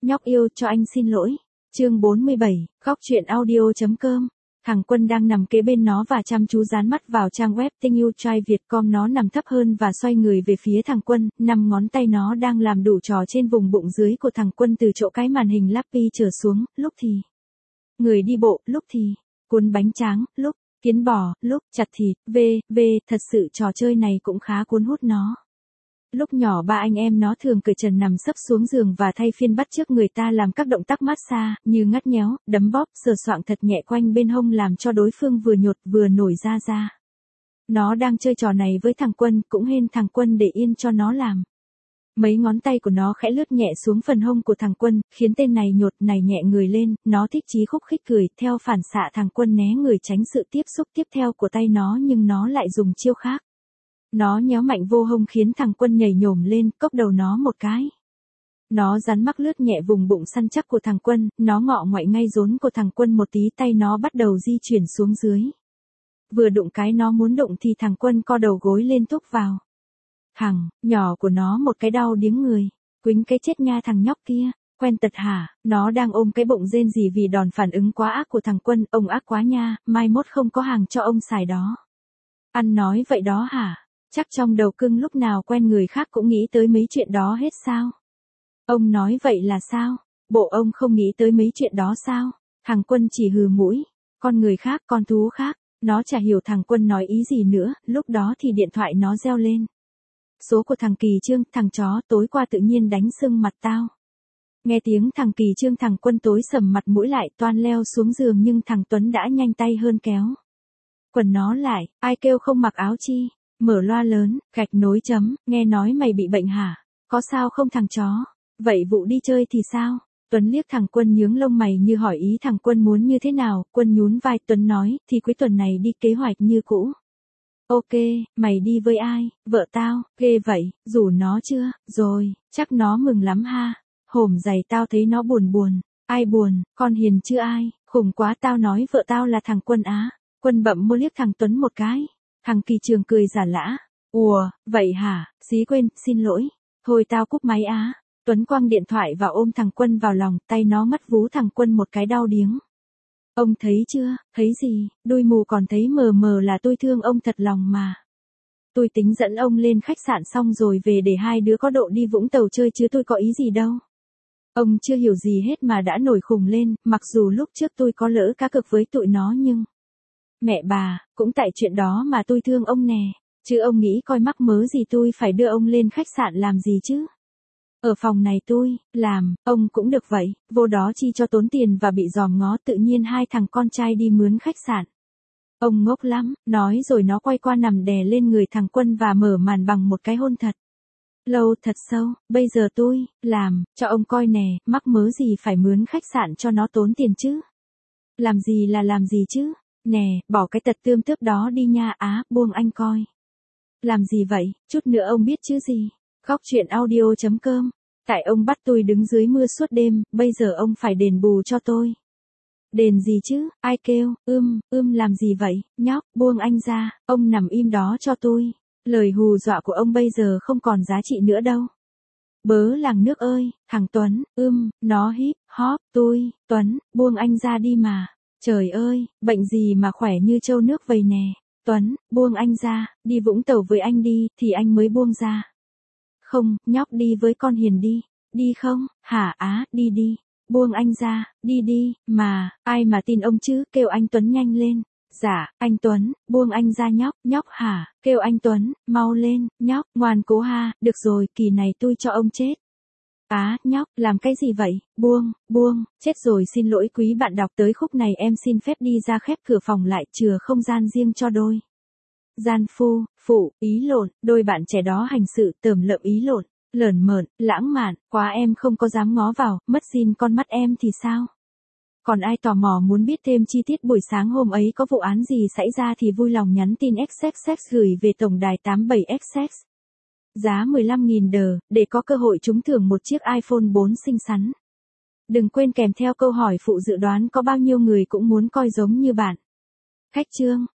nhóc yêu cho anh xin lỗi. Chương 47, góc truyện audio.com. Thằng Quân đang nằm kế bên nó và chăm chú dán mắt vào trang web Tình yêu trai Việt.com. Nó nằm thấp hơn và xoay người về phía thằng Quân, 5 ngón tay nó đang làm đủ trò trên vùng bụng dưới của thằng Quân từ chỗ cái màn hình laptop trở xuống, lúc thì người đi bộ, lúc thì cuốn bánh tráng, lúc kiến bò, lúc chặt thịt, thật sự trò chơi này cũng khá cuốn hút nó. Lúc nhỏ ba anh em nó thường cởi trần nằm sấp xuống giường và thay phiên bắt chước người ta làm các động tác massage, như ngắt nhéo, đấm bóp, sờ soạng thật nhẹ quanh bên hông làm cho đối phương vừa nhột vừa nổi da. Nó đang chơi trò này với thằng Quân, cũng hên thằng Quân để yên cho nó làm. Mấy ngón tay của nó khẽ lướt nhẹ xuống phần hông của thằng Quân, khiến tên này nhột này nhẹ người lên, nó thích chí khúc khích cười, theo phản xạ thằng Quân né người tránh sự tiếp xúc tiếp theo của tay nó nhưng nó lại dùng chiêu khác. Nó nhéo mạnh vô hông khiến thằng Quân nhảy nhổm lên, cốc đầu nó một cái. Nó rắn mắc lướt nhẹ vùng bụng săn chắc của thằng Quân, nó ngọ ngoại ngay rốn của thằng Quân một tí, tay nó bắt đầu di chuyển xuống dưới. Vừa đụng cái nó muốn đụng thì thằng Quân co đầu gối lên thúc vào. Thằng nhỏ của nó một cái đau điếng người, quýnh cái chết nha thằng nhóc kia, quen tật hả? Nó đang ôm cái bụng rên rỉ vì đòn phản ứng quá ác của thằng Quân, ông ác quá nha, mai mốt không có hàng cho ông xài đó. Ăn nói vậy đó hả? Chắc trong đầu cưng lúc nào quen người khác cũng nghĩ tới mấy chuyện đó hết sao? Ông nói vậy là sao? Bộ ông không nghĩ tới mấy chuyện đó sao? Thằng Quân chỉ hừ mũi. Con người khác, con thú khác. Nó chả hiểu thằng Quân nói ý gì nữa, lúc đó thì điện thoại nó reo lên. Số của thằng Kỳ Trương, thằng chó tối qua tự nhiên đánh sưng mặt tao. Nghe tiếng thằng Kỳ Trương, thằng Quân tối sầm mặt mũi lại toan leo xuống giường nhưng thằng Tuấn đã nhanh tay hơn kéo quần nó lại. Ai kêu không mặc áo chi? Mở loa lớn, gạch nối chấm, nghe nói mày bị bệnh hả? Có sao không thằng chó? Vậy vụ đi chơi thì sao? Tuấn liếc thằng Quân nhướng lông mày như hỏi ý thằng Quân muốn như thế nào, Quân nhún vai, Tuấn nói, thì cuối tuần này đi kế hoạch như cũ. Ok, mày đi với ai? Vợ tao, ghê vậy, rủ nó chưa? Rồi, chắc nó mừng lắm ha. Hổm giày tao thấy nó buồn. Ai buồn, con hiền chưa ai, khủng quá tao nói vợ tao là thằng Quân á. Quân bậm môi liếc thằng Tuấn một cái. Thằng Kỳ Trường cười giả lã. Ủa, vậy hả, xí quên, xin lỗi. Thôi tao cúp máy á. Tuấn quăng điện thoại và ôm thằng Quân vào lòng, tay nó mắt vú thằng Quân một cái đau điếng. Ông thấy chưa, thấy gì, đôi mù còn thấy mờ mờ là tôi thương ông thật lòng mà. Tôi tính dẫn ông lên khách sạn xong rồi về để hai đứa có độ đi Vũng Tàu chơi chứ tôi có ý gì đâu. Ông chưa hiểu gì hết mà đã nổi khùng lên, mặc dù lúc trước tôi có lỡ cá cược với tụi nó nhưng... Mẹ bà, cũng tại chuyện đó mà tôi thương ông nè, chứ ông nghĩ coi mắc mớ gì tôi phải đưa ông lên khách sạn làm gì chứ. Ở phòng này tôi, làm, ông cũng được vậy, vô đó chi cho tốn tiền và bị dòm ngó tự nhiên hai thằng con trai đi mướn khách sạn. Ông ngốc lắm, nói rồi nó quay qua nằm đè lên người thằng Quân và mở màn bằng một cái hôn thật. Lâu thật sâu, bây giờ tôi, làm, cho ông coi nè, mắc mớ gì phải mướn khách sạn cho nó tốn tiền chứ. Làm gì là làm gì chứ. Nè, bỏ cái tật tươm tướp đó đi nha á, buông anh coi. Làm gì vậy, chút nữa ông biết chứ gì. Góc truyện audio.com. Tại ông bắt tôi đứng dưới mưa suốt đêm, bây giờ ông phải đền bù cho tôi. Đền gì chứ, ai kêu, làm gì vậy, nhóc, buông anh ra, ông nằm im đó cho tôi. Lời hù dọa của ông bây giờ không còn giá trị nữa đâu. Bớ làng nước ơi, thằng Tuấn, nó híp, hóp, tôi, Tuấn, buông anh ra đi mà. Trời ơi, bệnh gì mà khỏe như trâu nước vậy nè. Tuấn, buông anh ra, đi Vũng Tàu với anh đi, thì anh mới buông ra. Không, nhóc đi với con Hiền đi. Đi không, hả á, đi. Buông anh ra, đi, mà, ai mà tin ông chứ, kêu anh Tuấn nhanh lên. Dạ, anh Tuấn, buông anh ra nhóc hả, kêu anh Tuấn, mau lên, nhóc, ngoan cố ha, được rồi, kỳ này tôi cho ông chết. Á, nhóc, làm cái gì vậy, buông, chết rồi xin lỗi quý bạn đọc tới khúc này em xin phép đi ra khép cửa phòng lại chừa không gian riêng cho đôi. Gian phụ, ý lộn, đôi bạn trẻ đó hành sự tởm lợm ý lộn, lởn mởn, lãng mạn, quá em không có dám ngó vào, mất zin con mắt em thì sao? Còn ai tò mò muốn biết thêm chi tiết buổi sáng hôm ấy có vụ án gì xảy ra thì vui lòng nhắn tin XXX gửi về tổng đài 87XX. Giá 15.000 đờ, để có cơ hội trúng thưởng một chiếc iPhone 4 xinh xắn. Đừng quên kèm theo câu hỏi phụ dự đoán có bao nhiêu người cũng muốn coi giống như bạn. Khách chương.